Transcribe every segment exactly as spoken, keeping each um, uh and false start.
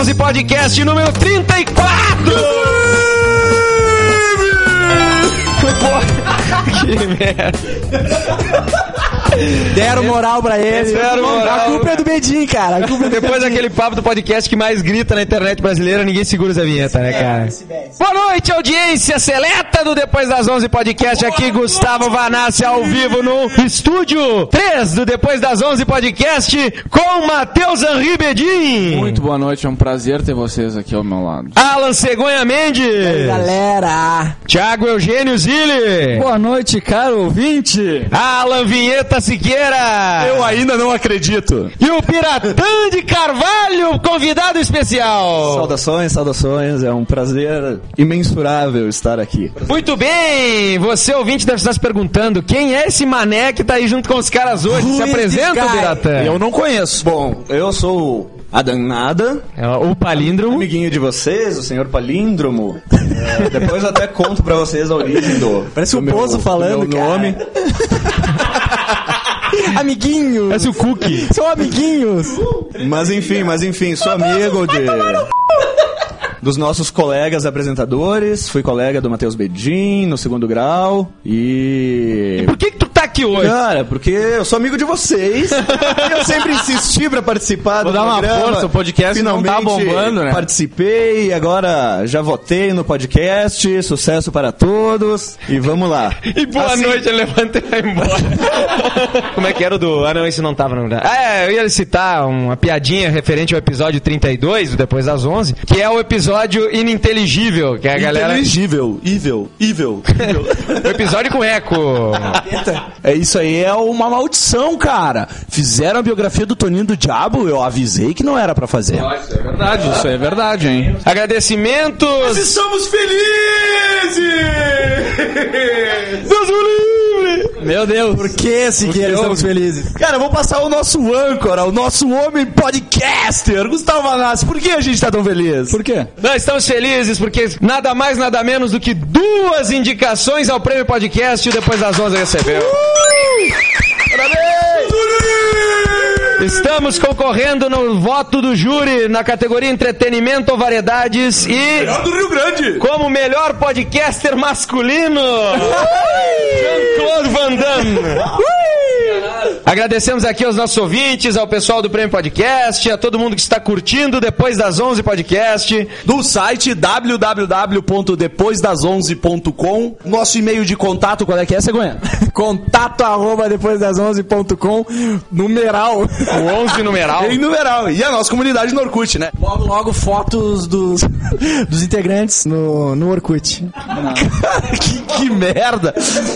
onze podcast número trinta e quatro. Que merda. Deram moral pra ele. Deram moral. A culpa é do Bedinho, cara. A culpa é do Depois Bedinho. daquele papo do podcast que mais grita na internet brasileira, ninguém segura essa vinheta, né, cara? Boa noite, audiência seleta do Depois das onze podcast. Aqui Gustavo Vanassi ao vivo no estúdio três do Depois das onze podcast com Matheus Henri Bedin. Muito boa noite, é um prazer ter vocês aqui ao meu lado. Alan Cegonha Mendes. Aí, galera. Thiago Eugênio Zilli. Boa noite, caro ouvinte. Alan Vinheta Siqueira. Eu ainda não acredito. E o Piratã de Carvalho, convidado especial. Saudações, saudações. É um prazer imensurável estar aqui. Muito bem, você ouvinte deve estar se perguntando quem é esse mané que tá aí junto com os caras hoje. Who Se is apresenta, this guy? Piratã. Eu não conheço. Bom, eu sou a Danada, É o Palíndromo. amiguinho de vocês, o senhor Palíndromo. É, depois eu até conto pra vocês a origem do... Parece do um meu- Bozo do falando, meu cara. nome. Amiguinhos. Esse é o Cookie. São amiguinhos. Mas enfim, mas enfim, sou amigo de... dos nossos colegas apresentadores. Fui colega do Matheus Bedin no segundo grau. E... Por que que tu tá aqui hoje? Cara, porque eu sou amigo de vocês. E eu sempre insisti pra participar Vou do dar uma programa. força, o podcast Finalmente não tá bombando, né? Participei, agora já votei no podcast. Sucesso para todos. E vamos lá. E boa Assim- noite, ele levanta e vai embora. Como é que era o do... Ah, não, esse não tava, não. É, eu ia citar uma piadinha referente ao episódio trinta e dois, do Depois das onze, que é o episódio ininteligível, que é a galera... Inteligível, evil, evil, evil. O episódio com eco. É, isso aí é uma maldição, cara. Fizeram a biografia do Toninho do Diabo, eu avisei que não era pra fazer. Isso é verdade, isso é verdade, hein? Agradecimentos. Estamos felizes! Deus o livre! Meu Deus. Por que, Siqueira, estamos felizes? Cara, eu vou passar o nosso âncora, o nosso homem podcaster, Gustavo Vanassi. Por que a gente tá tão feliz? Por quê? Nós estamos felizes porque nada mais, nada menos do que duas indicações ao Prêmio Podcast e o Depois das onze recebeu. Estamos concorrendo no voto do júri na categoria Entretenimento ou Variedades e do Rio Grande! como melhor podcaster masculino, Jean-Claude Van Damme. Agradecemos aqui aos nossos ouvintes, ao pessoal do Prêmio Podcast, a todo mundo que está curtindo Depois das onze podcast. Do site w w w ponto depois das onze ponto com. Nosso e-mail de contato, qual é que é, Cegonha? Contato arroba depois das onze ponto com. Numeral. O onze numeral. Em numeral. E a nossa comunidade no Orkut, né? Logo, logo fotos dos, dos integrantes no, no Orkut. que, que merda.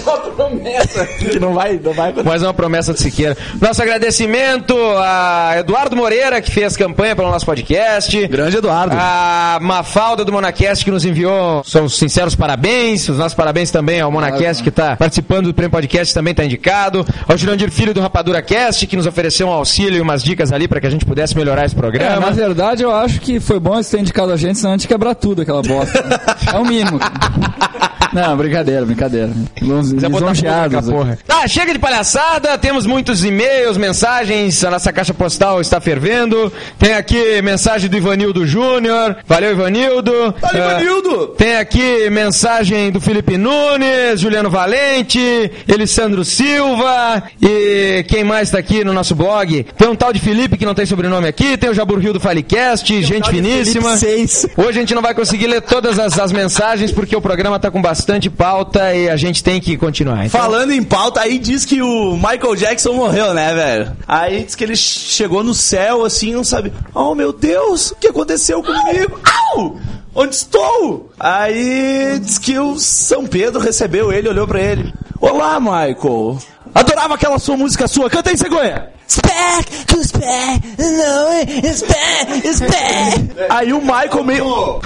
Que não vai, não vai acontecer. Mais uma promessa de Siqueira. Nosso agradecimento a Eduardo Moreira, que fez campanha pelo nosso podcast. Grande Eduardo. A Mafalda do Monacast, que nos enviou seus sinceros parabéns. Os nossos parabéns também ao Monacast, que está participando do Prêmio Podcast, também está indicado. Ao Jurandir Filho do Rapadura Cast, que nos ofereceu um auxílio e umas dicas ali para que a gente pudesse melhorar esse É, programa. na verdade, eu acho que foi bom eles terem indicado a gente, senão a gente quebrar tudo, aquela bosta. É o mínimo. Não, brincadeira, brincadeira. Quiser botar Lisonjeados. fogo naquela porra. Tá, chega de palhaçada, temos muitos e-mails, mensagens, a nossa caixa postal está fervendo. Tem aqui mensagem do Ivanildo Júnior. Valeu, Ivanildo. Valeu, Ah, Ivanildo. Tem aqui mensagem do Felipe Nunes, Juliano Valente, Elisandro Silva e quem mais tá aqui no nosso blog? Tem um tal de Felipe que não tem sobrenome aqui, tem o Jabur Rio do Falecast, gente finíssima. Seis. Hoje a gente não vai conseguir ler todas as, as mensagens porque o programa tá com bastante pauta e a gente tem que continuar. Então, Falando em pauta, aí diz que o Michael Jackson morreu, né, velho? Aí diz que ele chegou no céu, assim, não sabe. Oh, meu Deus, o que aconteceu comigo? Au! Onde estou? Aí diz que o São Pedro recebeu ele, olhou pra ele. Olá, Michael. Adorava aquela sua música sua. Canta aí, Cegonha. Spec, spec, no, spec, spec. Aí o Michael meio...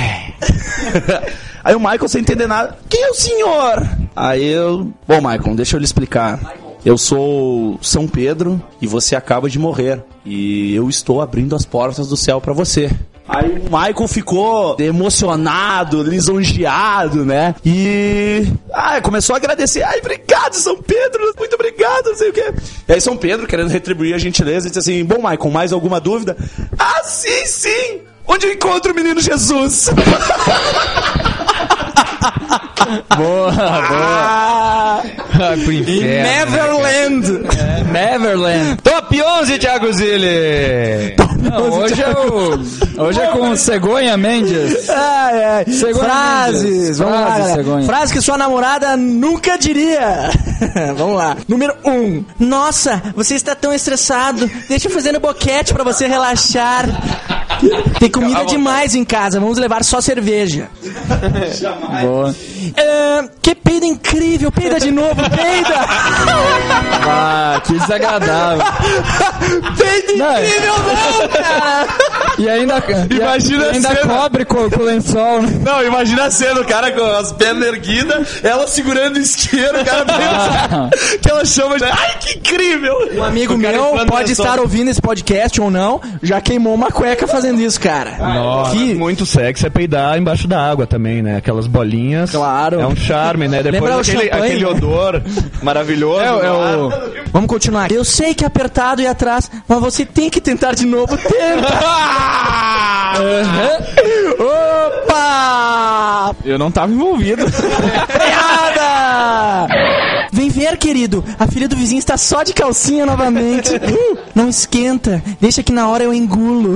Aí o Michael, sem entender nada, quem é o senhor? Aí eu... Bom, Michael, deixa eu lhe explicar. Eu sou São Pedro e você acaba de morrer. E eu estou abrindo as portas do céu pra você. Aí o Michael ficou emocionado, lisonjeado, né? E... Ah, começou a agradecer. Ai, obrigado, São Pedro, muito obrigado, não sei o quê. E aí São Pedro, querendo retribuir a gentileza, disse assim, bom, Michael, mais alguma dúvida? Ah, sim, sim! Onde eu encontro o menino Jesus? Boa, boa. Ai, pro inferno. Neverland. É, Neverland. Top onze, Thiago Zilli. Não, hoje é o... Hoje é com Cegonha Mendes. Ai, ai. Cegonha Frases. Mendes. Vamos lá, Frases, galera. Cegonha. Frase que sua namorada nunca diria. Vamos lá. Número um. Nossa, você está tão estressado. Deixa eu fazer no boquete pra você relaxar. Tem comida demais em casa. Vamos levar só cerveja. Boa. É, que peida incrível. Peida de novo. Peida. Ah, que desagradável. Peida incrível não, cara. E ainda, Imagina e ainda a cena. cobre com, com o lençol, né? Não, imagina a cena, o cara com as pernas erguidas, ela segurando o isqueiro, o cara pensa que ela chama de... Ai, que incrível! Um amigo meu pode estar ouvindo esse podcast ou não, já queimou uma cueca fazendo isso, cara. Nossa, Que- muito sexy é peidar embaixo da água também, né? Aquelas bolinhas. Claro. É um charme, né? Depois Lembra o aquele, champanhe, aquele né? odor maravilhoso. É, é o... Vamos continuar. Eu sei que é apertado e atrás, mas você tem que tentar de novo. Tenta! Opa! Eu não tava envolvido. Freada! Vem ver, querido. A filha do vizinho está só de calcinha novamente. Uh, não esquenta. Deixa que na hora eu engulo.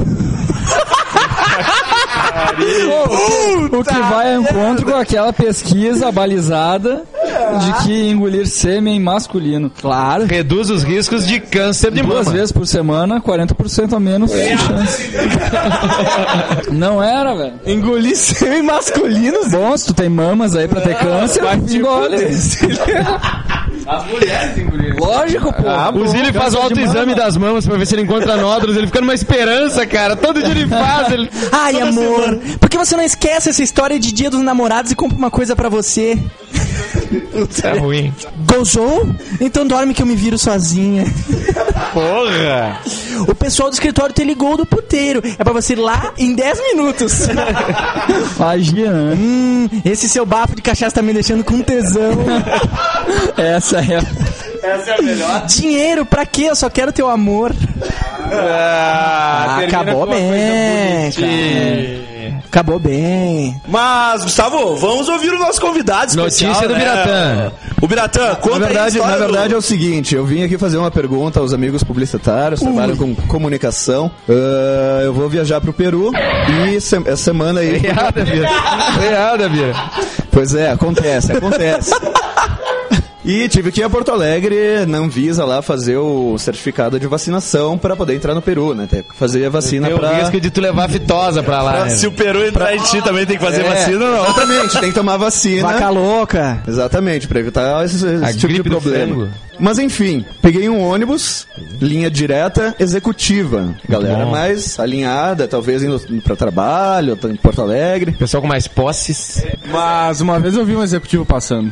O que vai ao encontro com aquela pesquisa balizada de que engolir sêmen masculino. Claro. Reduz os riscos de câncer de Duas mama. vezes por semana, quarenta por cento a menos de chance. Não era, velho. Engolir semi masculino. Bom, se tu tem mamas aí pra ter câncer, engole. As mulheres engoliram. Lógico, pô. O Zilli faz o autoexame das mamas pra ver se ele encontra nódulos. Ele fica numa esperança, cara. Todo dia ele faz. Ele... Ai, amor, por que você não esquece essa história de Dia dos Namorados e compra uma coisa pra você? É ruim. Gozou? Então dorme que eu me viro sozinha. Porra! O pessoal do escritório te ligou do puteiro. É pra você ir lá em dez minutos. Magia, né? Hum, esse seu bafo de cachaça tá me deixando com tesão. Essa é. Essa é a melhor. Dinheiro, pra quê? Eu só quero teu amor. Ah, acabou bem, cara. Acabou bem. Mas, Gustavo, vamos ouvir o nosso convidado especial. Notícia do né? Biratã. O Biratã, conta Na aí a verdade, história na verdade do... é o seguinte, eu vim aqui fazer uma pergunta aos amigos publicitários, trabalham com comunicação. Ah, eu vou viajar pro Peru e se- essa semana aí... Errada, Bira. Errada, Bira. Pois é, acontece, acontece. E tive que ir a Porto Alegre, na Anvisa lá, fazer o certificado de vacinação pra poder entrar no Peru, né? Tem que fazer a vacina Tem o pra... risco de tu levar fitosa pra lá, né? Se o Peru entrar em ti também tem que fazer É, vacina ou não? Exatamente, tem que tomar vacina. Vaca louca. Exatamente, pra evitar esse, esse A tipo de gripe do problema. frango. Mas enfim, peguei um ônibus, linha direta, executiva. Galera bom. mais alinhada, talvez indo pra trabalho, em Porto Alegre. Pessoal com mais posses. Mas uma vez eu vi um executivo passando.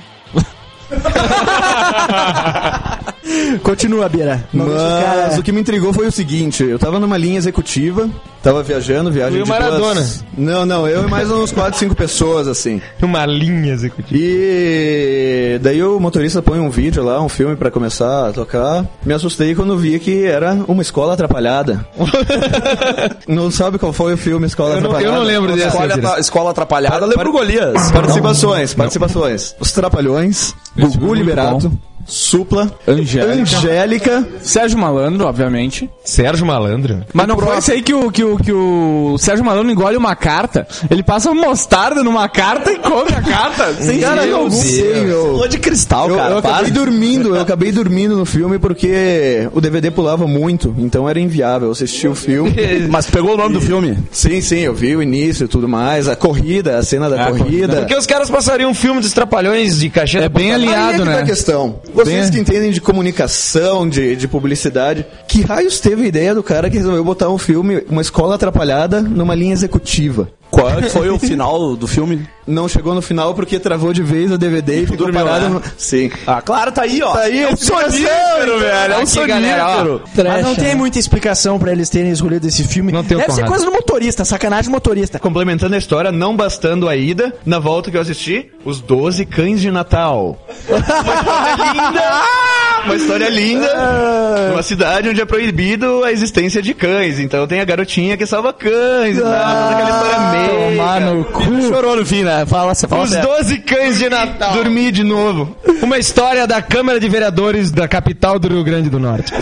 Continua, Bira. Não deixa o Mas cara- o que me intrigou foi o seguinte, eu tava numa linha executiva, tava viajando, viagem Tu e o de Maradona. duas... Não, não, eu e mais uns quatro, cinco pessoas, assim. Uma linha executiva. E daí o motorista põe um vídeo lá, um filme pra começar a tocar. Me assustei quando vi que era uma escola atrapalhada. Não sabe qual foi o filme Escola Eu não, Atrapalhada? eu não lembro desse. Escola, Zilli. escola atrapalhada, lembra o Golias. Participações, participações. Os Trapalhões, Gugu Liberato, Supla, Angélica. Angélica. Sérgio Malandro, obviamente. Sérgio Malandro. Mas não foi isso aí que o, que, o, que o Sérgio Malandro engole uma carta. Ele passa mostarda numa carta e come a carta. Sem Cara, jeito eu não algum. sei, meu. Lua de cristal, Eu, cara. eu acabei para. dormindo, eu acabei dormindo no filme porque o D V D pulava muito, então era inviável assistir o filme. Mas pegou o nome do filme? Sim, sim, eu vi o início e tudo mais, a corrida, a cena da corrida. Porque os caras passariam um filme dos Trapalhões de cacheta. É bem pra- Aí é alinhado, que tá né? a questão. Vocês Bem- que entendem de comunicação, de, de publicidade, que raios teve a ideia do cara que resolveu botar um filme, uma escola atrapalhada, numa linha executiva? Qual é que foi o final do filme? Não chegou no final porque travou de vez o D V D e ficou Dormiu, parado né? no... Sim. Ah, claro, tá aí, ó. Tá aí, é um explicação, sonífero, velho. É um Aqui, galera, ó. sonífero. Mas não tem muita explicação pra eles terem escolhido esse filme. Não tem o Deve ser Conrado. coisa do motorista, sacanagem do motorista. Complementando a história, não bastando a ida, na volta que eu assisti, Os doze Cães de Natal. Uma história linda, Uma história linda, numa cidade onde é proibido a existência de cães. Então tem a garotinha que salva cães e tal, toda aquela história meio. Tomar no cu. Chorou no fim, né? Fala, você fala Os certo. doze cães de Natal. Dormir de novo. Uma história da Câmara de Vereadores da capital do Rio Grande do Norte.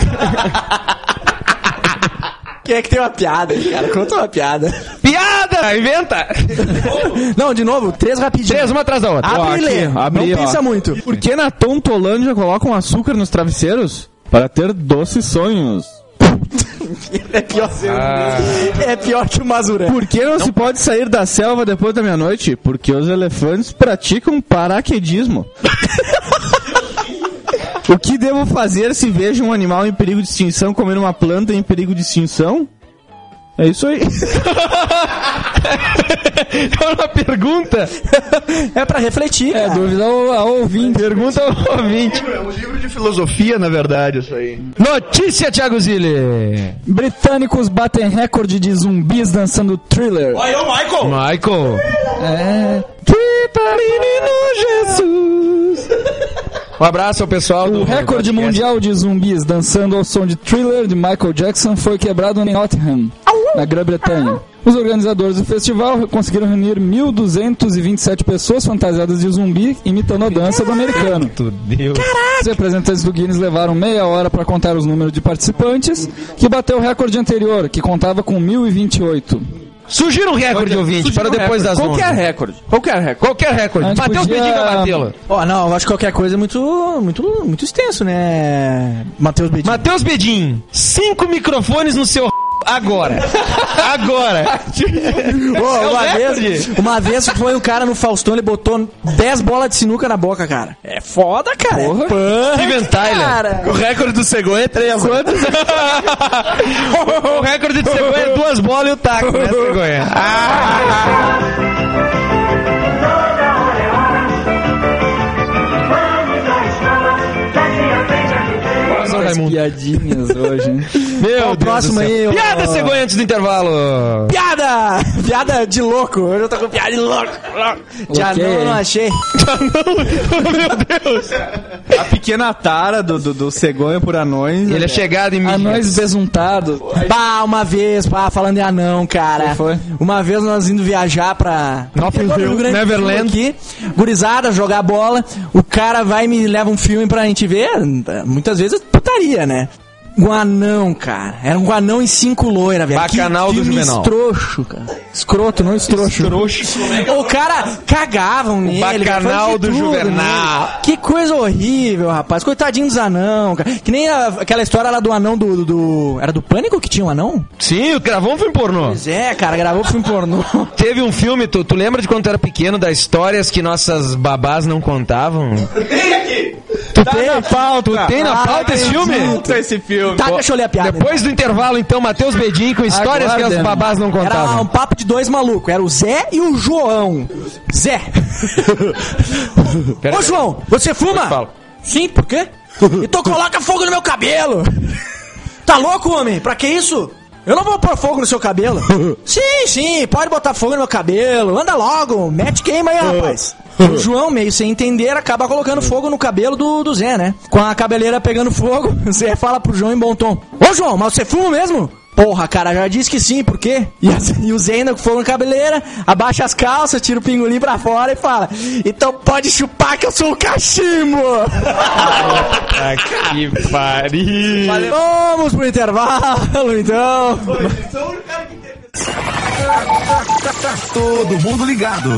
Quem é que tem uma piada, cara? Conta uma piada. Piada! Inventa! Não, de novo, três rapidinho. Três, uma atrás da outra. Abre Ó, e aqui, lê. abri, Não ó. pensa muito. Por que na Tontolândia colocam açúcar nos travesseiros? Para ter doces sonhos. É pior, é pior que o Mazuré. Por que não, se pode sair da selva depois da meia-noite? Porque os elefantes praticam paraquedismo. O que devo fazer se vejo um animal em perigo de extinção comer uma planta em perigo de extinção? É isso aí. É uma pergunta. É pra refletir, É, cara. dúvida ao, ao ouvinte. Pergunta ao ouvinte. É um livro de filosofia, na verdade, isso aí. Notícia, Thiago Zilli. Britânicos batem recorde de zumbis dançando Thriller. Aí, ô Michael! Michael. É. Menino Jesus. Um abraço ao pessoal do O recorde do podcast. mundial de zumbis dançando ao som de Thriller de Michael Jackson foi quebrado em Nottingham, na Grã-Bretanha. Os organizadores do festival conseguiram reunir mil duzentas e vinte e sete pessoas fantasiadas de zumbi imitando a dança do americano. Deus. Os representantes do Guinness levaram meia hora para contar os números de participantes, que bateu o recorde anterior, que contava com mil e vinte e oito. Sugira um recorde, ouvinte, para depois das onze. Qualquer recorde. Qualquer recorde. Qualquer recorde. A gente Matheus podia- Bedinho vai batê-lo. Ó, não, eu acho que qualquer coisa é muito, muito, muito extenso, né? Matheus Bedinho. Matheus Bedin, cinco microfones no seu agora. Agora. Ô, uma, É o vez, recorde. uma vez foi um cara no Faustão, ele botou dez bolas de sinuca na boca, cara. É foda, cara. Porra. É punk, Steven Tyler. cara. O recorde do cegonha é três. Quantos? O recorde de cegonha é duas bolas e o taco, né, cegonha? As piadinhas hoje, hein? Meu Qual o Deus próximo do céu. aí, ô- Piada, cegonha, antes do intervalo. Piada! Piada de louco. Eu tô com piada de louco. Já Ok. não, eu não achei. Meu Deus. A pequena tara do, do, do cegonha por anões. Ele é chegado em mim. Anões besuntados. Pá, uma vez, pá, falando em anão, cara. Que foi? Uma vez nós indo viajar pra... Notting Pegou no Hill, Rio Grande do Sul Neverland. Aqui, gurizada, jogar bola. O cara vai e me leva um filme pra gente ver. Muitas vezes putaria, né? Um anão, cara. Era um anão em cinco loiras, velho. Bacanal Que do filme Juvenal. estroxo, cara. Escroto, não estroxo. O cara cagavam nele. Bacanal faziam de do tudo Juvenal. nele. Que coisa horrível, rapaz. Coitadinho dos anão, cara. Que nem a- aquela história lá do anão do, do, do- Era do Pânico que tinha um anão? Sim, gravou um filme pornô. Pois é, cara. Gravou filme pornô. Teve um filme, tu, tu lembra de quando tu era pequeno, das histórias que nossas babás não contavam? Tu tem na pauta. Tu tem na Ah, pauta esse filme? Puta esse filme. Tá, deixa eu ler a piada. Depois do intervalo, então, Matheus Bedin com histórias que as Aguardem. babás não Era um contavam. papo de dois malucos. Era o Zé e o João. Zé. Pera Ô, aí. João, você fuma? falo. Sim, por quê? Então coloca fogo no meu cabelo. Tá louco, homem? Pra que isso? Eu não vou pôr fogo no seu cabelo. Sim, sim, pode botar fogo no meu cabelo. Anda logo, mete queima aí, rapaz. O João, meio sem entender, acaba colocando fogo no cabelo do, do Zé, né? Com a cabeleira pegando fogo, o Zé fala pro João em bom tom: Ô, João, mas você fuma mesmo? Porra, cara, já disse que sim, por quê? E, a- e o Zé ainda com fogo na cabeleira, abaixa as calças, tira o pingolim pra fora e fala: Então pode chupar que eu sou um cachimbo! Que pariu. Vamos pro intervalo, então. Todo mundo ligado.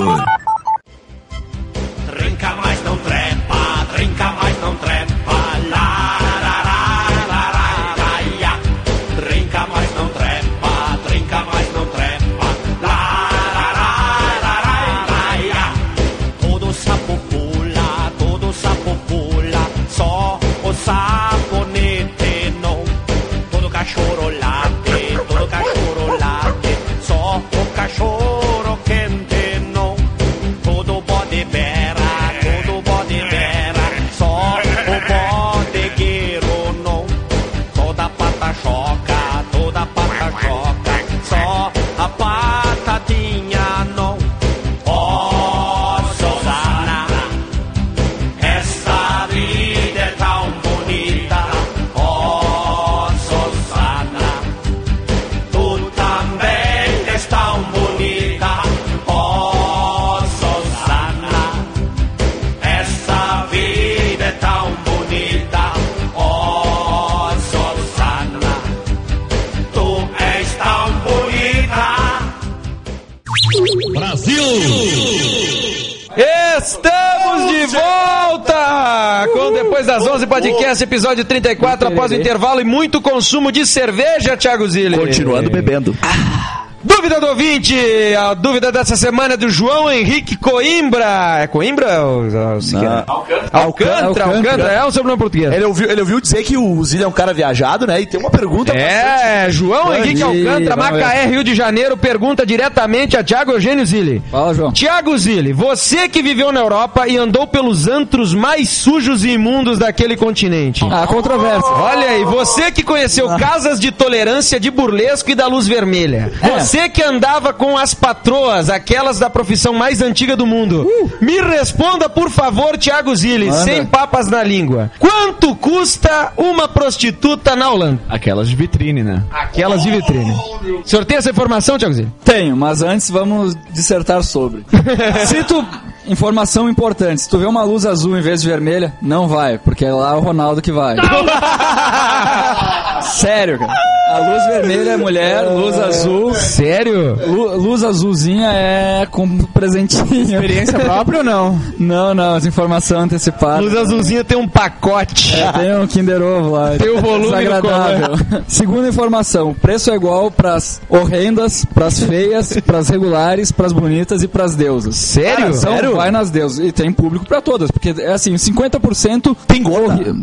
Trinca, mas não trepa, trinca, mas não trepa, lá, lá, lá, lá, lá, lá, ia. Trinca, mas não trepa, trinca, mas não trepa, lá, lá, lá, lá, lá, lá, ia. Todo sapo pula, todo sapo pula, só o sabonete não. Todo cachorro late, todo cachorro late, só o cachorro quente não. Todo bode berra, todo de volta com Depois das onze podcast, episódio trinta e quatro, após o intervalo e muito consumo de cerveja, Thiago Zilli. Continuando bebendo. Dúvida do ouvinte, a dúvida dessa semana é do João Henrique Coimbra. É Coimbra ou, ou Siqueira? Alcântara. Alcântara, Alcântara, é um sobrenome português. Ele ouviu, ele ouviu dizer que o Zilli é um cara viajado, né? E tem uma pergunta. É, João Bom Henrique dia, Alcântara, vamos Macaé, Rio de Janeiro, pergunta diretamente a Thiago Eugênio Zilli. Fala, João. Thiago Zilli, você que viveu na Europa e andou pelos antros mais sujos e imundos daquele continente. Ah, controvérsia. Olha aí, você que conheceu casas de tolerância de burlesco e da luz vermelha. É. Você que andava com as patroas, aquelas da profissão mais antiga do mundo. Uh. Me responda, por favor, Thiago Zilli, Manda. sem papas na língua. Quanto custa uma prostituta na Holanda? Aquelas de vitrine, né? Aquelas de vitrine. O senhor tem essa informação, Thiago Zilli? Tenho, mas antes vamos dissertar sobre. Se tu... Informação importante, se tu vê uma luz azul em vez de vermelha, não vai, porque é lá o Ronaldo que vai. Sério, cara. A luz vermelha é mulher, luz azul... Sério? Lu- luz azulzinha é com presentinho. Experiência própria ou não? Não, não, as informações antecipadas. Luz azulzinha tem um pacote. É, tem um Kinder Ovo lá. Tem o volume desagradável. Segunda informação, o preço é igual pras horrendas, pras feias, pras regulares, pras bonitas e pras deusas. Sério? Então, Sério? vai nas deusas. E tem público pra todas, porque é assim, cinquenta por cento... Tem gorda.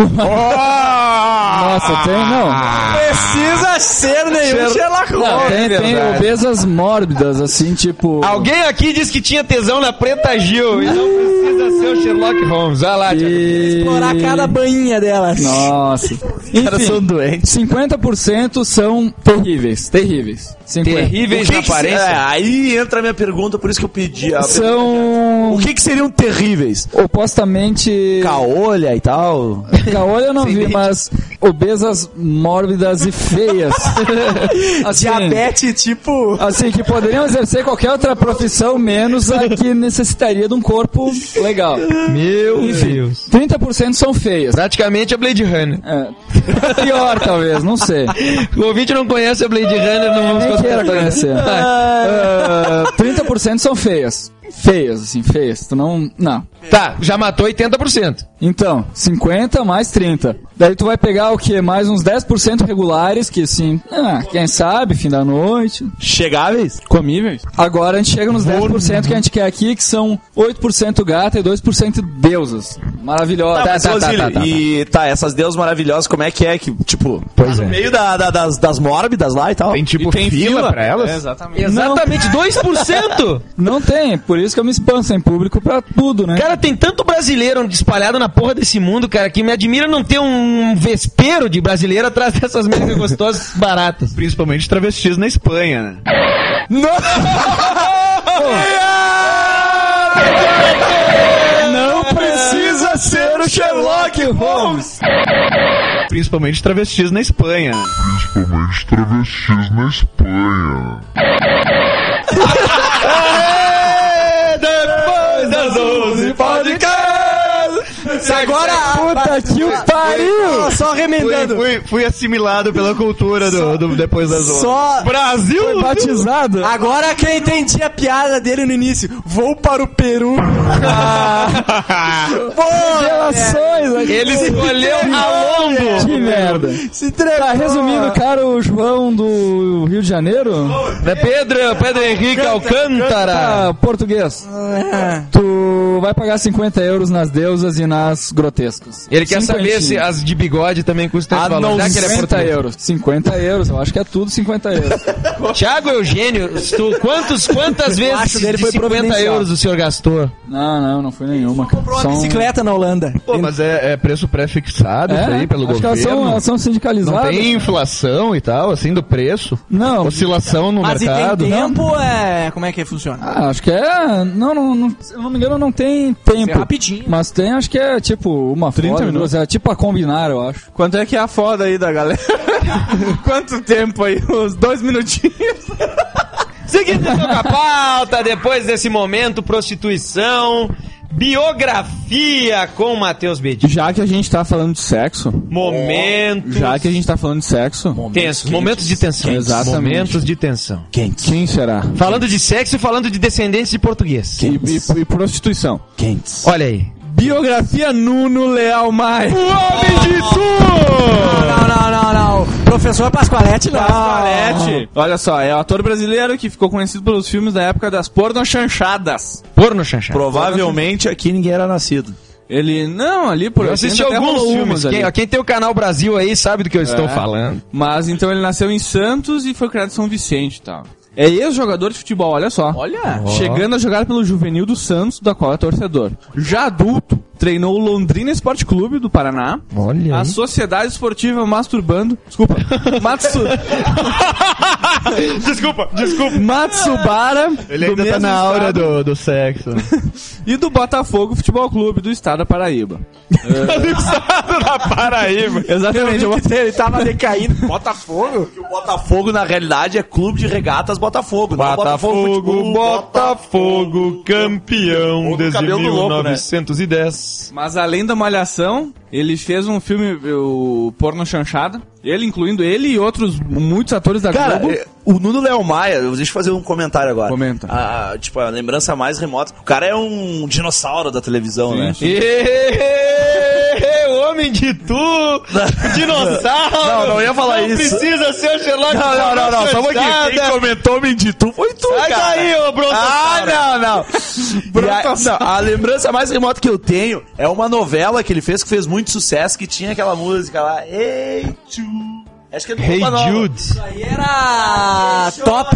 Nossa, tem, não. Precisa ser nenhum Sherlock Não, Holmes. tem, tem obesas mórbidas, assim, tipo... Alguém aqui disse que tinha tesão na Preta Gil e não precisa ser o Sherlock Holmes. Vai lá, Thiago. E... Explorar cada banhinha delas. Nossa. caras são doentes. cinquenta por cento são terríveis, terríveis. cinquenta. Terríveis O que na que se- aparência. é, aí entra a minha pergunta, por isso que eu pedi. A São O que que seriam terríveis? opostamente... Caolha e tal? Caolha eu não vi, mas obesas mórbidas e feias. Assim, Diabetes, tipo... assim, que poderiam exercer qualquer outra profissão, menos a que necessitaria de um corpo legal. Meu Deus. trinta por cento são feias. Praticamente a Blade Runner. É. Pior, talvez, não sei. O ouvinte não conhece a Blade Runner, não vamos Nem queira contratar. conhecer. Ah, trinta por cento são feias. Feias, assim, feias. Tu não... Não. Tá, já matou oitenta por cento. Então, cinquenta mais trinta. Daí tu vai pegar o quê? Mais uns dez por cento regulares, que assim, ah, quem sabe, fim da noite. Chegáveis? Comíveis. Agora a gente chega nos dez por cento que a gente quer aqui, que são oito por cento gata e dois por cento deusas. Maravilhosas. Tá, mas, tá, ô, tá, Zilli, tá, tá, e tá, essas deusas maravilhosas, como é que é que, tipo, Pois no é. meio da, da- das, das mórbidas lá e tal? Tem tipo E tem fila, fila? pra elas? É, exatamente. Exatamente, dois por cento. Não tem, por isso que eu me espanso em público pra tudo, né? Cara, tem tanto brasileiro espalhado na porra desse mundo, cara, que me admira não ter um vespeiro de brasileiro atrás dessas mega gostosas baratas. Principalmente travestis na Espanha, né? Não precisa ser o Sherlock Holmes. Principalmente travestis na Espanha. Principalmente travestis na Espanha. Depois das onze podcast. Agora, Puta que o pariu! só remendando. Fui, fui, fui assimilado pela cultura do, do Depois das onze. Só... Brasil! Batizado. Agora que eu entendi a piada dele no início. Vou para o Peru. Revelações aqui. Ele escolheu a lombo. Que merda. Se entregou. Tá, resumindo, cara, o João do Rio de Janeiro. É Pedro, Pedro Henrique Alcântara. Tá, português. Tu vai pagar cinquenta euros nas deusas e nas grotescas. Ele quer saber se Cinquentinha. as de bigode também custam esse Ah, valor. não, Já que ele é cinquenta português. euros. cinquenta euros, eu acho que é tudo cinquenta euros. Thiago Eugênio, tu, quantos, quantas vezes acho dele de foi cinquenta providencial. euros o senhor gastou? Não, não, não foi nenhuma. Cara. Comprou Só uma um- bicicleta na Holanda. Pô, mas é, é preço pré-fixado isso É, aí pelo acho que governo? elas são, elas são sindicalizadas. Não tem inflação e tal, assim, do preço? Não. Oscilação no Mas mercado? e tem tempo, é... Como é que funciona? Ah, acho que é. Não, não, não, se eu não me engano, não tem tempo. É rapidinho. Mas tem, acho que é tipo uma trinta foda, minutos. duas, é tipo a combinar, eu acho. Quanto é que é a foda aí da galera? Quanto tempo aí? Uns dois minutinhos? Seguindo então com a pauta, depois desse momento, prostituição. Biografia com Matheus Bedin. Já que a gente tá falando de sexo... Momentos... Já que a gente tá falando de sexo... Tensos, momentos de tensão. Exatamente. Momentos de tensão. Quentes. Quem será? Falando de sexo e falando de descendentes de português. E, e, e prostituição. Quentes. Olha aí. Biografia Nuno Leal Maia. O homem de tudo! Não, não, não, não. Professor Pasqualete, não. Pasqualete. Olha só, é o ator brasileiro que ficou conhecido pelos filmes da época das pornochanchadas. Porno chanchada. Provavelmente aqui ninguém era nascido. Ele, não, ali por... Eu assisti até alguns rolou filmes. umas Quem, ali. quem tem o canal Brasil aí sabe do que eu estou falando. Mas então ele nasceu em Santos e foi criado em São Vicente e tal. É ex-jogador de futebol, olha só. Olha. Chegando a jogar pelo Juvenil do Santos, da qual é torcedor. Já adulto, treinou o Londrina Esporte Clube do Paraná. Olha A aí. Sociedade Esportiva Masturbando. Desculpa. Matsu... Desculpa, desculpa. Matsubara. Ele do ainda tá mesmo na hora estado, do, do sexo. E do Botafogo Futebol Clube do estado da Paraíba. Do estado da Paraíba. Exatamente. Eu... Ele tava decaindo. Botafogo? O Botafogo, na realidade, é Clube de Regatas Botafogo. não Botafogo, Futebol, Botafogo, campeão Ou do desde cabelo do mil louco, né? novecentos e dez. Mas além da Malhação, ele fez um filme, o Porno Chanchada. Ele, incluindo ele e outros muitos atores da Cara, Globo. é, o Nuno Leal Maia, eu- deixa eu fazer um comentário agora. Comenta. A, tipo, a lembrança mais remota. O cara é um dinossauro da televisão, né? Êêêê, homem de tu, dinossauro. Não, não ia falar não isso. precisa ser o Sherlock Não, não, não, não, só um pouquinho. Quem Chanchada. comentou Menditu foi tu, Sai cara. daí, ô Ah, brontossauro. não, não. E a, não. A lembrança mais remota que eu tenho é uma novela que ele fez que fez muito sucesso, que tinha aquela música lá. Hey, Jude. Acho que é do Hey Roupa Nova. Jude. Aí era top...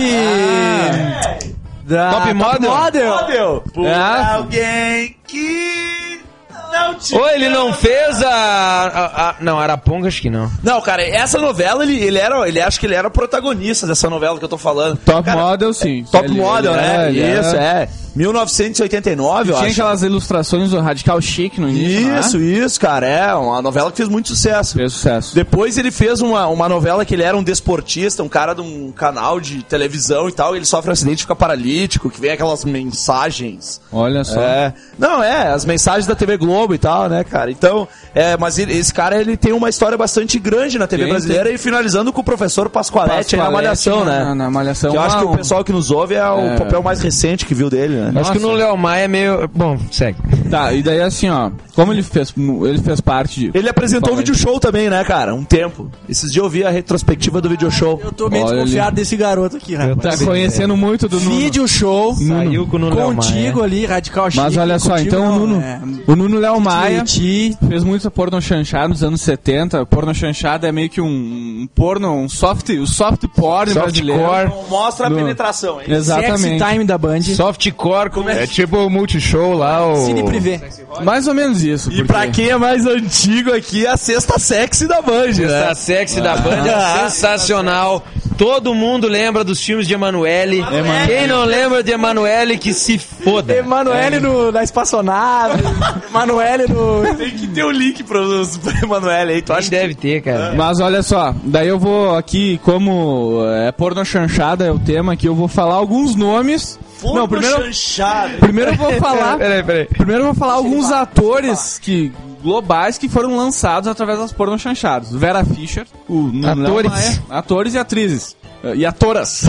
Da Top Model? Model. Por É. alguém que não te... Ou ele não fez a, a, a... Não, Araponga acho que não. Não, cara, essa novela, ele, ele era, ele acho que ele era o protagonista dessa novela que eu tô falando. Top Cara, Model, sim. Top Ele- Model, ele né? é, ele Isso, é. é. mil novecentos e oitenta e nove, eu Tinha acho. aquelas ilustrações do Radical Chic no início, Isso, isso, cara. É uma novela que fez muito sucesso. Fez sucesso. Depois ele fez uma, uma novela que ele era um desportista, um cara de um canal de televisão e tal, e ele sofre um acidente e fica paralítico, que vem aquelas mensagens. Olha só. É. Não, é, as mensagens da T V Globo e tal, né, cara? Então, é, mas ele- esse cara, ele tem uma história bastante grande na T V Tem, brasileira e finalizando com o professor Pasqualete, aí na Malhação, na, né? Na, na Malhação. Que eu acho que uma- o pessoal que nos ouve é o É. papel mais recente que viu dele, né? Acho que no Léo Maia é meio... Bom, segue. Tá, e daí assim, ó. Como ele fez, ele fez parte de... Ele apresentou o Fala aí. video show também, né, cara? Um tempo. Esses dias eu vi a retrospectiva do video show. Eu tô meio Olha desconfiado ali. desse garoto aqui, rapaz. Tá conhecendo muito do Nuno. Vídeo show. Saiu com o Nuno Léo Contigo Maia. ali, Radical Chic. Mas olha só, contigo então o não, Nuno, é. o Nuno Léo Maia Ti, fez muito porno chanchada nos anos setenta. Porno chanchada é meio que um, um porno, um soft, o soft porn brasileiro. Softcore. Não mostra a No- penetração, hein? Sexy Exatamente. Time da Band. Softcore, como é tipo o Multishow lá, o... Cine Privé. Mais ou menos isso. E porque- pra quem é mais antigo aqui, a sexta sexy da Band, Essa né? sexy da banda é sensacional. Todo mundo lembra dos filmes de Emanuele. Quem não lembra de Emanuele, que se foda. Emanuele no, na espaçonave. Emanuele no... Tem que ter o link pro, pro Emanuele aí, tu Acho acha que deve ter, cara. Mas olha só, daí eu vou aqui, como é porno chanchada é o tema aqui, eu vou falar alguns nomes. Não, primeiro, chanchada. primeiro eu vou falar. Peraí, peraí. Primeiro eu vou falar alguns atores que globais que foram lançados através das porno chanchadas. Vera Fischer, o Nuno Léo Atores. Maia, atores e atrizes. E atoras.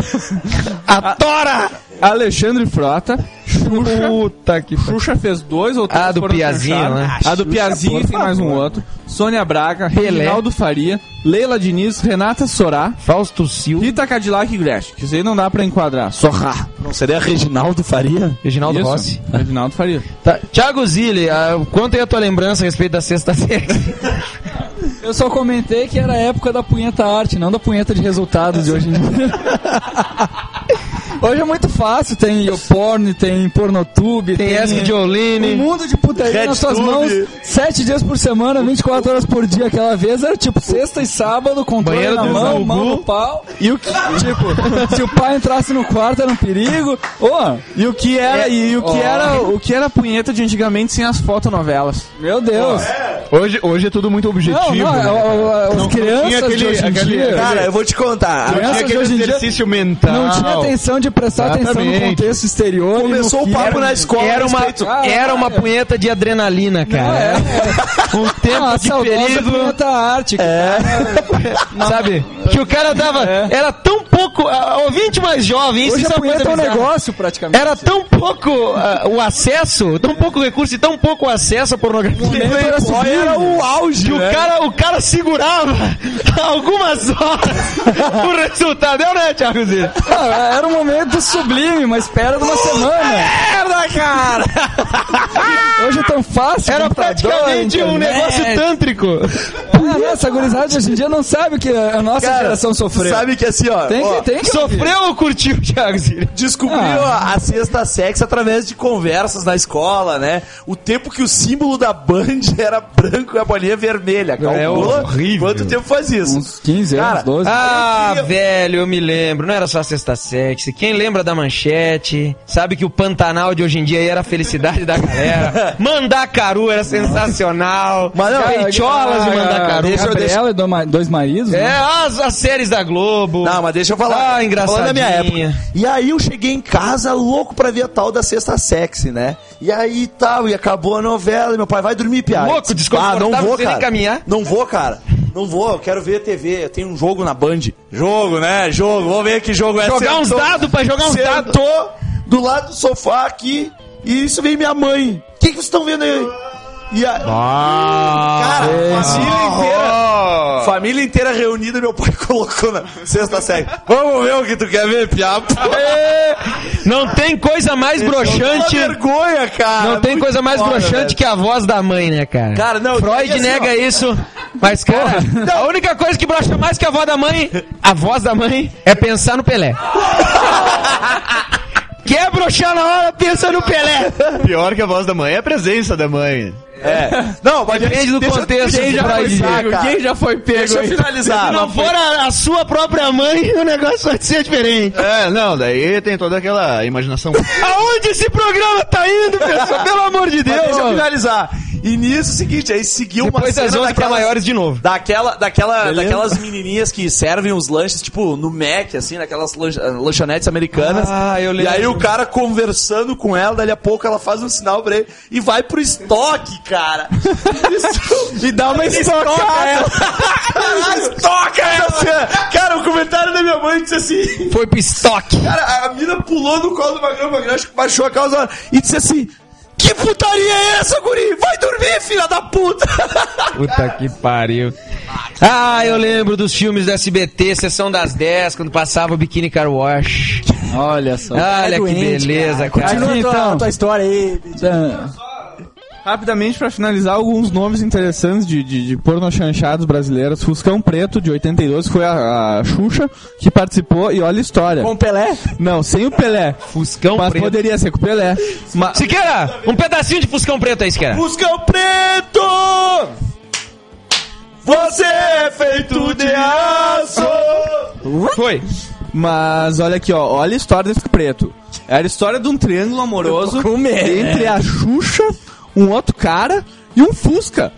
Atora! Alexandre Frota, Xuxa. Puta que pariu. Xuxa fez dois ou três. Ah, do porno Piazinho, chanchadas. né? A do Piazinho e tem mais um outro. Sônia Braga, Pelé. Reginaldo Faria, Leila Diniz, Renata Sorá, Fausto Silva. Rita Cadillac e Gretchen. Que isso aí não dá pra enquadrar. Sorrá. Não seria Reginaldo Faria? Reginaldo Isso. Rossi. Reginaldo Faria. Tá. Thiago Zilli, ah, quanto é a tua lembrança a respeito da sexta sexy? Eu só comentei que era a época da punheta arte, não da punheta de resultados de hoje em dia. Hoje é muito fácil, tem YouPorn, tem Pornotube, Tem Ask Jolene. um mundo de putaria nas suas RedTube. mãos, sete dias por semana, vinte e quatro horas por dia. Aquela vez era tipo sexta e sábado, controle Banheiro na do mão, Gugu. mão no pau. E o que, tipo, se o pai entrasse no quarto era um perigo. Ô, E o que era, e o que Ó. era, o que era a punheta de antigamente sem as fotonovelas? meu Deus. Hoje, hoje é tudo muito objetivo. Não, não, né? é, é, as crianças aquele, de hoje em aquele, dia... Cara, eu vou te contar. Crianças tinha aquele de hoje em dia exercício mental. Não tinha atenção de prestar atenção no Exatamente. contexto exterior. Começou e no o papo que- na escola. Era uma, respeito- Ah, era uma é. punheta de adrenalina, cara. É, é. Um tempo Não, a de saudosa período, punheta arte. É. sabe? Que o cara dava... É. Era tão pouco... ah, ouvinte mais jovem, isso, Hoje isso a é uma coisa punheta é um bizarra. negócio, praticamente. Era tão pouco ah, o acesso, tão pouco recurso e tão pouco acesso à pornografia. momento era sublime. Era o auge, que né? o cara, o cara segurava algumas horas o resultado. É, né, Thiago Zira? Ah, era um momento sublime, uma espera de uma semana. Merda, cara! Hoje é tão fácil. Era computador, praticamente um internet. negócio tântrico. Ah, não, essa gurizada de hoje em dia não sabe o que a nossa Cara, geração sofreu. Sabe que assim, ó. Tem que, ó, tem que Sofreu ou curtiu, Thiago Zira? descobriu Ah. a, a sexta sexo através de conversas na escola, né? O tempo que o símbolo da Band era branco e a bolinha vermelha. Calcula horrível. quanto tempo faz isso? Uns quinze anos, Cara, doze. Ah, Eu- velho, eu me lembro. Não era só Sexta Sexy. Quem lembra da Manchete? Sabe que o Pantanal de hoje em dia era a felicidade da galera. Mandacaru era sensacional. Mas não, Peitiolas de Mandacaru. deixa eu- Gabriela e do ma- dois maridos. É, né? as, as séries da Globo. Não, mas deixa eu falar. Ah, Tô falando da minha engraçadinha. época. E aí eu cheguei em casa louco pra ver a tal da Sexta Sexy, né? E aí tal, e acabou a novela, e meu pai vai dormir, piada. Louco, desconfortável, Ah, não vou, sem nem cara. caminhar. Não vou, cara. Não vou, eu quero ver T V. Eu tenho um jogo na Band. Jogo, né? Jogo. Vou ver que jogo é. Jogar uns Sentou- dados pra jogar uns dados. Sentou do lado do sofá aqui, e isso veio minha mãe. O que, que vocês estão vendo aí? E a... Cara, família inteira. Família inteira reunida, meu pai colocou na sexta série. Vamos ver o que tu quer ver, piapo. Não tem coisa mais broxante. Uma vergonha, cara. Não tem Muito coisa mais foda, broxante velho. que a voz da mãe, né, cara? Cara, não, Freud e assim, nega ó. isso. Mas, cara, a única coisa que brocha mais que a voz da mãe, a voz da mãe, é pensar no Pelé. Quer broxar na hora, pensa no Pelé. Pior que a voz da mãe é a presença da mãe. É. Não, mas Depende do deixa eu- contexto deixa eu de finalizar, Freud. cara. Quem já foi pego Deixa eu aí? finalizar. Se não for a, a sua própria mãe, o negócio vai ser diferente. É, não, daí tem toda aquela imaginação. Aonde esse programa tá indo, pessoal? Pelo amor de Mas Deus. deixa eu finalizar. E nisso, é o seguinte, aí seguiu uma Depois das cena onze pra daquelas- maiores de novo. Daquela, daquela, Beleza. daquelas menininhas que servem os lanches, tipo, no Mac, assim, naquelas lanch- lanchonetes americanas. Ah, eu E lembro. aí o cara conversando com ela, dali a pouco ela faz um sinal pra ele e vai pro estoque, cara. E dá uma estocada. Estoca ela! Cara, o comentário da minha mãe disse assim... Foi pro estoque. Cara, a mina pulou no colo do Magrão, o Magrão acho que baixou a calça e disse assim... Que putaria é essa, guri? Vai dormir, filha da puta! Puta que pariu. Ah, eu lembro dos filmes do S B T, Sessão das dez, quando passava o Biquíni Car Wash. Olha só. Olha É que doente, beleza, cara. Continua Aqui, a tua, então. a tua história aí. Ah, Rapidamente, pra finalizar, alguns nomes interessantes de, de, de pornochanchados brasileiros. Fuscão Preto, de oitenta e dois, foi a, a Xuxa que participou, e olha a história. Com o Pelé? Não, sem o Pelé. Fuscão Mas Preto. poderia ser com o Pelé. Mas, Siqueira, um pedacinho de Fuscão Preto aí, Siqueira. Fuscão Preto! Você é feito de aço! Foi. mas olha aqui, ó, olha a história desse preto. Era a história de um triângulo amoroso com medo. entre a Xuxa, um outro cara e um Fusca.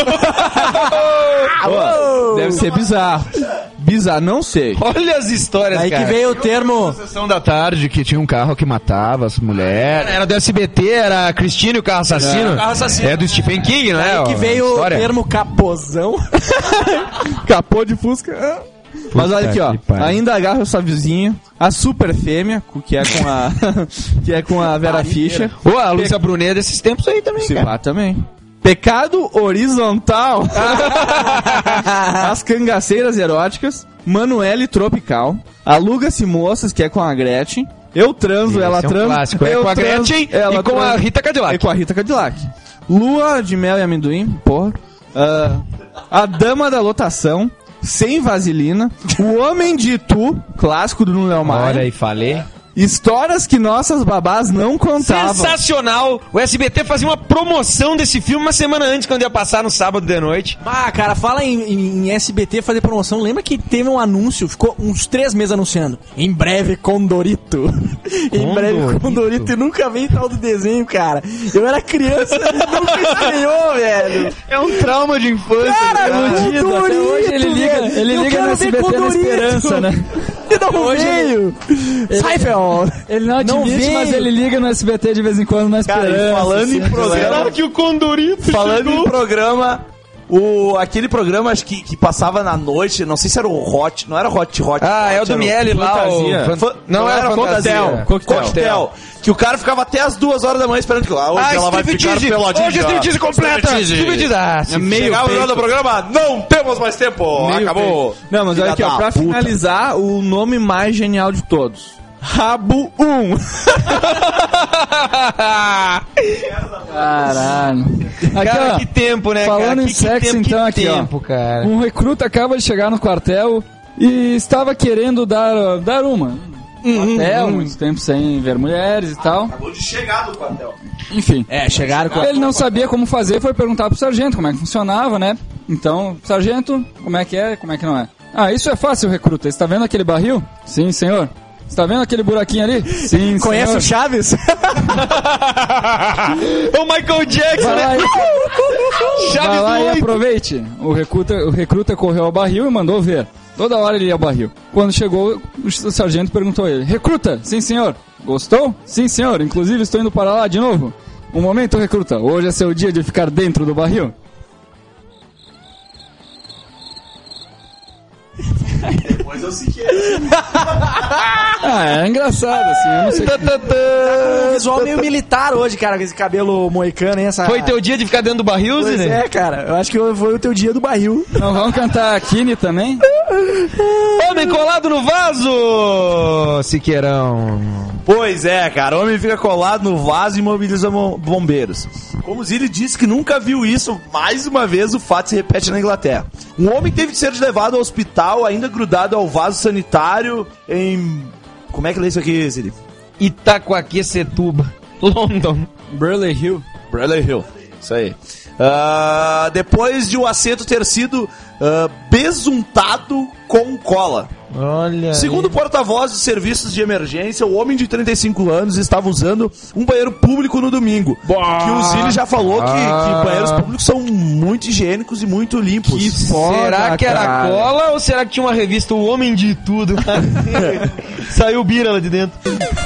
Ó, deve ser bizarro. Bizarro, não sei. Olha as histórias, Aí cara. que veio o termo. Sessão da tarde que tinha um carro que matava as mulheres. Era do S B T, era a Cristina e o Carro Assassino. É. Carro Assassino. É do Stephen King, não é? Aí que ó, veio a história. o termo capozão. Capô de Fusca. Mas olha aqui, ó. que pariu. Ainda agarra o sua vizinha, a Super Fêmea, que é com a que é com a Vera Fischer. Ô, a Lúcia Brunet desses tempos aí também, Se cara. pá também. Pecado horizontal. As cangaceiras eróticas. Manuele Tropical. Aluga-se moças, que é com a Gretchen. Eu transo, ela Esse é um transa. clássico. É eu com a transo, Gretchen ela e com a transa. Rita Cadillac. E com a Rita Cadillac. Lua de mel e amendoim, porra. Ah, a Dama da Lotação. Sem vaselina. O Homem de Tu, clássico do Nuno Leomar. Olha aí, falei. Histórias que nossas babás não contavam. Sensacional! O S B T fazia uma promoção desse filme uma semana antes, quando ia passar no sábado de noite. Ah, cara, fala em, em, em S B T fazer promoção. Lembra que teve um anúncio, ficou uns três meses anunciando. Em breve, Condorito. Em breve, Condorito. E nunca veio tal do desenho, cara. Eu era criança e nunca estreou, velho. É um trauma de infância. Cara, Iludido, Condorito, até hoje ele liga, velho. ele Eu liga quero no S ver B T na Condorito. esperança, né? E não veio. Seinfeld. Ele não Não admite, veio. mas ele liga no S B T de vez em quando na Cara, esperança. e falando em assim. programa... que o Condorito Falando em programa, o, aquele programa acho que, que passava na noite, não sei se era o Hot, não era Hot Hot. Ah, é o Hot, do era Miele lá, o... Fantasia. Fan- Fa- Não, era Fantasia. Coquetel. Coquetel. Coquetel. Que o cara ficava até as duas horas da manhã esperando que lá, hoje Ah, ela vai ficar striptease! peladinha. Hoje é striptease completa! Striptease. Striptease! Ah, se Meio Chegava no final do programa, não temos mais tempo, Meio acabou. peito. Não, mas olha aqui, Filha ó, da pra puta. finalizar, o nome mais genial de todos. Rabo um. Caralho. Aqui, Cara, ó, que tempo, né, falando cara? em Que- que sexo, tempo, então, que aqui, tempo, ó. cara. Um recruta acaba de chegar no quartel e estava querendo dar, dar uma. Um quartel, muito tempo sem ver mulheres e tal. Acabou de chegar do quartel. Enfim. É, chegaram com... Ele não sabia como fazer, foi perguntar pro sargento como é que funcionava, né? Então, sargento, como é que é, como é que não é? Ah, isso é fácil, recruta. Está vendo aquele barril? Sim, senhor. Está vendo aquele buraquinho ali? Sim, Conhece senhor. o Chaves? O Michael Jackson, Vai lá, né? e, Chaves vai lá do e oito. aproveite. O recruta, o recruta correu ao barril e mandou ver. Toda hora ele ia ao barril. Quando chegou, o sargento perguntou a ele: recruta, sim senhor. Gostou? Sim senhor. Inclusive estou indo para lá de novo. Um momento, recruta. Hoje é seu dia de ficar dentro do barril. Depois eu sei Ah, é engraçado assim. Eu não sei. Um visual meio militar hoje, cara, com esse cabelo moicano e essa... Foi teu dia de ficar dentro do barril, Pois Zine? é, cara. Eu acho que foi o teu dia do barril. Não vamos cantar Kine também? Homem colado no vaso, Siqueirão. Pois é, cara, o homem fica colado no vaso e mobiliza mo- bombeiros. Como o Zilli disse que nunca viu isso, mais uma vez o fato se repete na Inglaterra. Um homem teve de ser levado ao hospital, ainda grudado ao vaso sanitário em... Como é que lê isso aqui, Zilli? Itacoaquecetuba, London. Burley Hill. Bradley Hill, isso aí. Ah, depois de o assento ter sido ah, besuntado com cola. Olha. Segundo o porta-voz dos serviços de emergência, o homem de trinta e cinco anos estava usando um banheiro público no domingo. Que o Zilli já falou que, que banheiros públicos são muito higiênicos e muito limpos. Que foda, Será que era cara. cola ou será que tinha uma revista O Homem de Tudo? Saiu o Bira lá de dentro.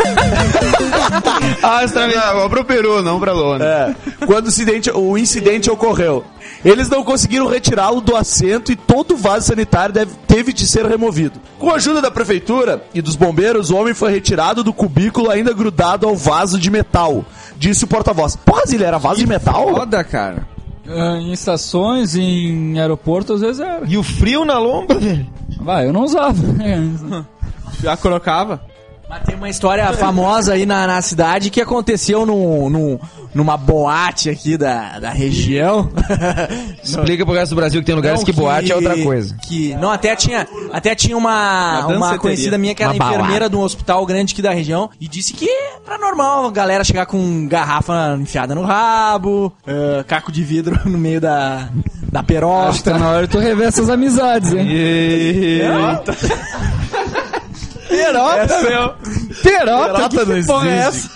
Ah, Não, pro Peru, não pra Londres. É, quando o incidente, o incidente ocorreu. Eles não conseguiram retirá-lo do assento e todo o vaso sanitário deve, teve de ser removido. Com a ajuda da prefeitura e dos bombeiros, o homem foi retirado do cubículo ainda grudado ao vaso de metal, disse o porta-voz. Porra, ele era vaso de metal? Foda, cara. Ah, em estações, em aeroportos, às vezes era. E o frio na lomba, velho? Vai, eu não usava. Já colocava. Mas tem uma história famosa aí na, na cidade que aconteceu num, num, numa boate aqui da, da região. Explica pro resto do Brasil que tem lugares Não, que, boate é outra coisa. Que, não, até tinha, até tinha uma, Uma uma danceteria. conhecida minha que era Uma balada. enfermeira de um hospital grande aqui da região e disse que era normal a galera chegar com garrafa enfiada no rabo, ah, caco de vidro no meio da, da Acho que perosta. tá na hora de tu rever essas amizades, hein? Perota, meu. Perota, Perota que não porra é existe.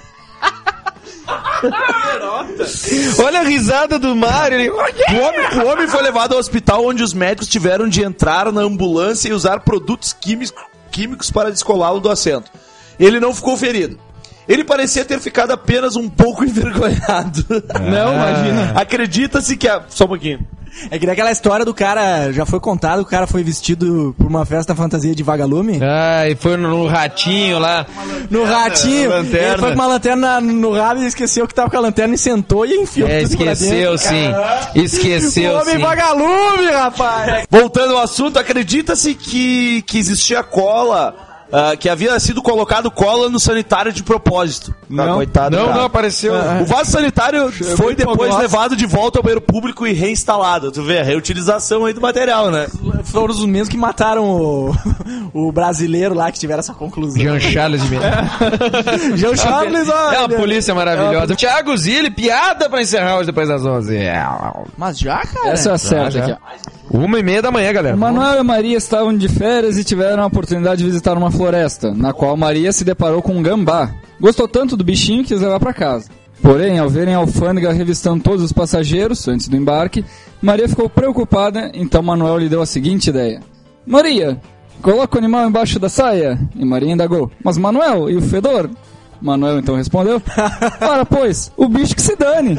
essa? Olha a risada do Mário. Ele... O homem, o homem foi levado ao hospital onde os médicos tiveram de entrar na ambulância e usar produtos químicos, químicos para descolá-lo do assento. Ele não ficou ferido. Ele parecia ter ficado apenas um pouco envergonhado. Não, imagina. Acredita-se que a... Só um pouquinho. É que daquela história do cara, já foi contado, o cara foi vestido por uma festa fantasia de vagalume. Ai, foi no, no ratinho lá. No ratinho, lanterna. ele foi com uma lanterna no rabo e esqueceu que tava com a lanterna e sentou e enfiou É, tudo pra esqueceu dentro, sim. cara. Esqueceu O homem sim. vagalume, rapaz. Voltando ao assunto, acredita-se que, que existia cola uh, que havia sido colocado cola no sanitário de propósito. Não, coitado, não, cara. não apareceu. O vaso sanitário foi depois nossa. levado de volta ao banheiro público e reinstalado. Tu vê, a reutilização aí do material, né? Foram os mesmos que mataram o, o brasileiro lá que tiveram essa conclusão. Jean Charles de Mello. Jean Charles, É uma polícia maravilhosa. Thiago Zilli, piada pra encerrar hoje depois das onze. Mas já, cara? Essa é a certa já. aqui, ó. Uma e meia da manhã, galera. Manuel e Maria estavam de férias e tiveram a oportunidade de visitar uma floresta, na qual Maria se deparou com um gambá. Gostou tanto do bichinho que quis levar para casa. Porém, ao verem a alfândega revistando todos os passageiros antes do embarque, Maria ficou preocupada, então Manuel lhe deu a seguinte ideia. Maria, coloca o animal embaixo da saia. E Maria indagou, mas Manuel, e o fedor? Manuel então respondeu, ora pois, o bicho que se dane.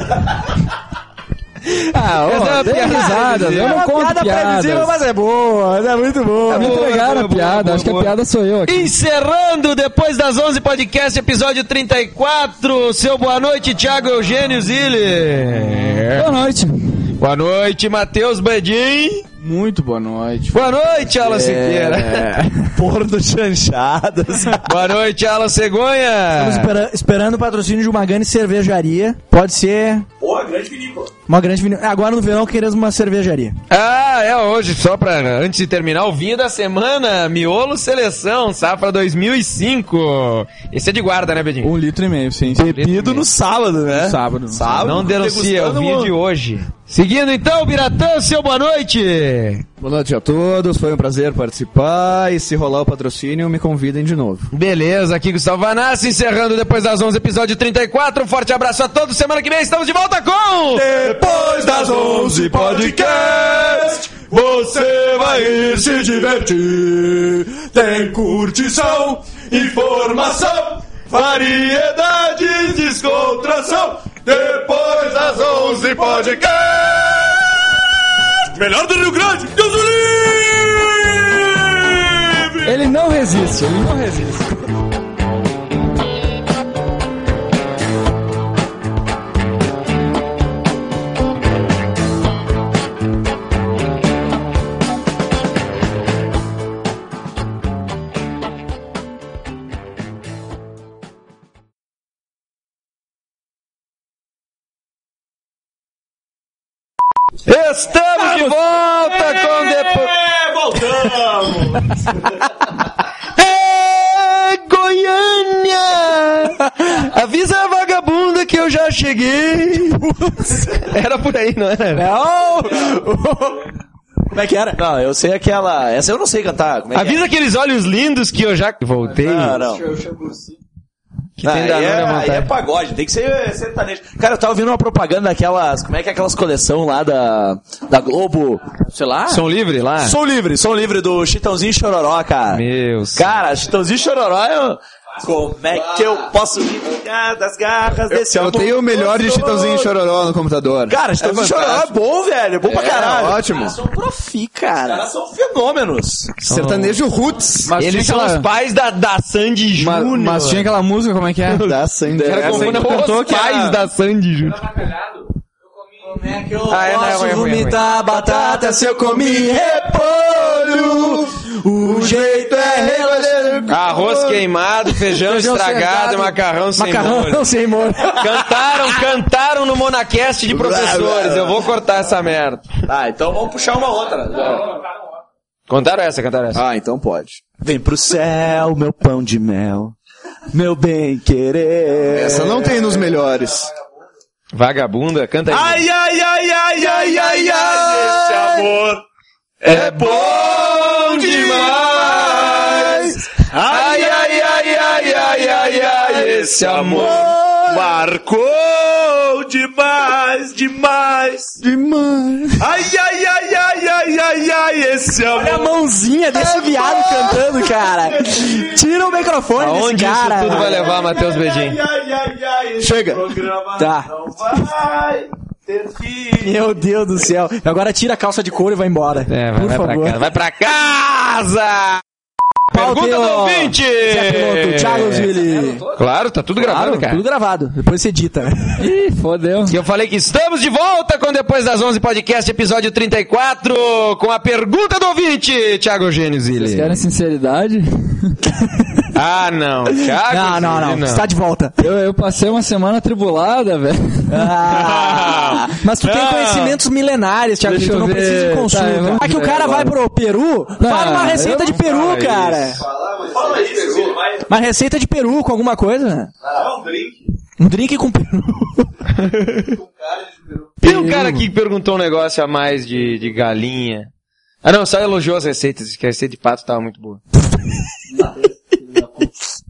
Ah, ó, dê risadas, eu não conto piada piadas. previsível, mas é boa, é muito boa. Me entregaram a piada, acho que a piada sou eu aqui. Encerrando depois das onze podcast, episódio trinta e quatro. Seu boa noite, Thiago Eugênio Zilli. Boa noite. Boa noite, Matheus Bedin. Muito boa noite. Boa noite, Alan Siqueira. Porno chanchadas. Boa noite, Alan Cegonha. Estamos espera- esperando o patrocínio de uma grande cervejaria. Pode ser... Porra, grande vinícola. Uma grande vinícola. Agora no verão queremos uma cervejaria. Ah, é hoje, só pra, antes de terminar, o vinho da semana, Miolo Seleção, safra dois mil e cinco. Esse é de guarda, né, Bedinho? Um litro e meio, sim. Bebido no sábado, né? Sábado. Sábado. Não denuncia, é o degustando vinho um- de hoje. Seguindo então, Biratã, seu boa noite. Boa noite a todos, foi um prazer participar e se rolar o patrocínio, me convidem de novo. Beleza, aqui Gustavo Vanassi, encerrando depois das onze, episódio trinta e quatro. Um forte abraço a todos, semana que vem estamos de volta com... Depois das onze podcast, você vai ir se divertir. Tem curtição, informação, variedade, descontração. Depois das onze podcast, melhor do Rio Grande, Deus o livre! Ele não resiste, ele não resiste. Estamos de volta com depois... É, voltamos! É, Goiânia! Avisa a vagabunda que eu já cheguei. Era por aí, não era? Não! Como é que era? Não, eu sei aquela... Essa eu não sei cantar. Como é que Avisa aqueles olhos lindos que eu já voltei. é? Não, não. Que Ah, tem aí, Danone é, à aí vontade. é pagode, tem que ser sertanejo. Cara, eu tava vendo uma propaganda daquelas... Como é que é aquelas coleção lá da, da Globo? Sei lá. Som livre lá? Som livre, som livre do Chitãozinho e Chororó, cara. Meu... Cara, Chitãozinho e Chororó é... Como é que eu posso me vingar das garras desse Eu amor tenho o melhor de gostoso? Chitãozinho e Chororó no computador. Cara, Chitãozinho e Chororó é bom, velho. É bom pra caralho. ótimo. Eles são profi, cara. Os caras são fenômenos. Sertanejo Roots. Mas Eles tinha são aquela- os pais da, da Sandy Ma- Júnior. Mas tinha aquela música, como é que é? Da Sandy. Era Essa como aí não, que cantou os que pais era- da Sandy Júnior. Como é que eu Ah, é, não, posso é ruim, é ruim. vomitar batata se eu comi repolho? O jeito é recolher... Arroz queimado, feijão, Feijão estragado, estragado, macarrão sem molho. Macarrão sem molho. Cantaram, cantaram no Monacast de professores. Eu vou cortar essa merda. Ah, então vamos puxar uma outra. Contaram essa, cantaram essa. Ah, então pode. Vem pro céu, meu pão de mel, meu bem querer. Essa não tem nos melhores. Vagabunda, canta aí. Ai, ai, ai, ai, ai, ai, ai, esse amor é bom demais. Ai, ai, ai, ai, ai, ai, ai, esse amor marcou demais, demais. Demais. Ai, ai, ai, ai, ai, ai, ai, esse Olha a amor. mãozinha desse viado cantando, cara. Tira o microfone Aonde desse cara. isso tudo vai levar, Matheus Bedin? Ai, ai, ai, ai, esse Chega. programa Tá. não vai ter fim. Meu Deus do céu. Agora tira a calça de couro e vai embora. É, vai, Por vai pra favor. casa. Vai pra casa! pauta, pergunta hein, do ó. ouvinte. Zé Piloto, Thiago Zilli. Claro, tá tudo Claro, gravado, cara. tudo gravado. Depois você edita. Ih, fodeu. E eu falei que estamos de volta com Depois das onze Podcast, episódio trinta e quatro, com a pergunta do ouvinte, Thiago Eugênio Zilli. Vocês querem sinceridade? Ah, não. Thiago Não, não, não. Zilli, Está de volta. Eu, eu passei uma semana atribulada, velho. Ah, mas tu tem Não. conhecimentos milenários, Thiago. Deixa Tu eu não ver. precisa de Tá, consulta. vamos Ah, que o ver cara agora. vai pro Peru, fala uma receita eu de não Peru, falo cara. Fala isso, vai. Uma receita de Peru com alguma coisa. É um drink. Um drink com Peru. Tem um cara aqui que perguntou um negócio a mais de, de galinha. Ah, não, só elogiou as receitas, que a receita de pato tava muito boa.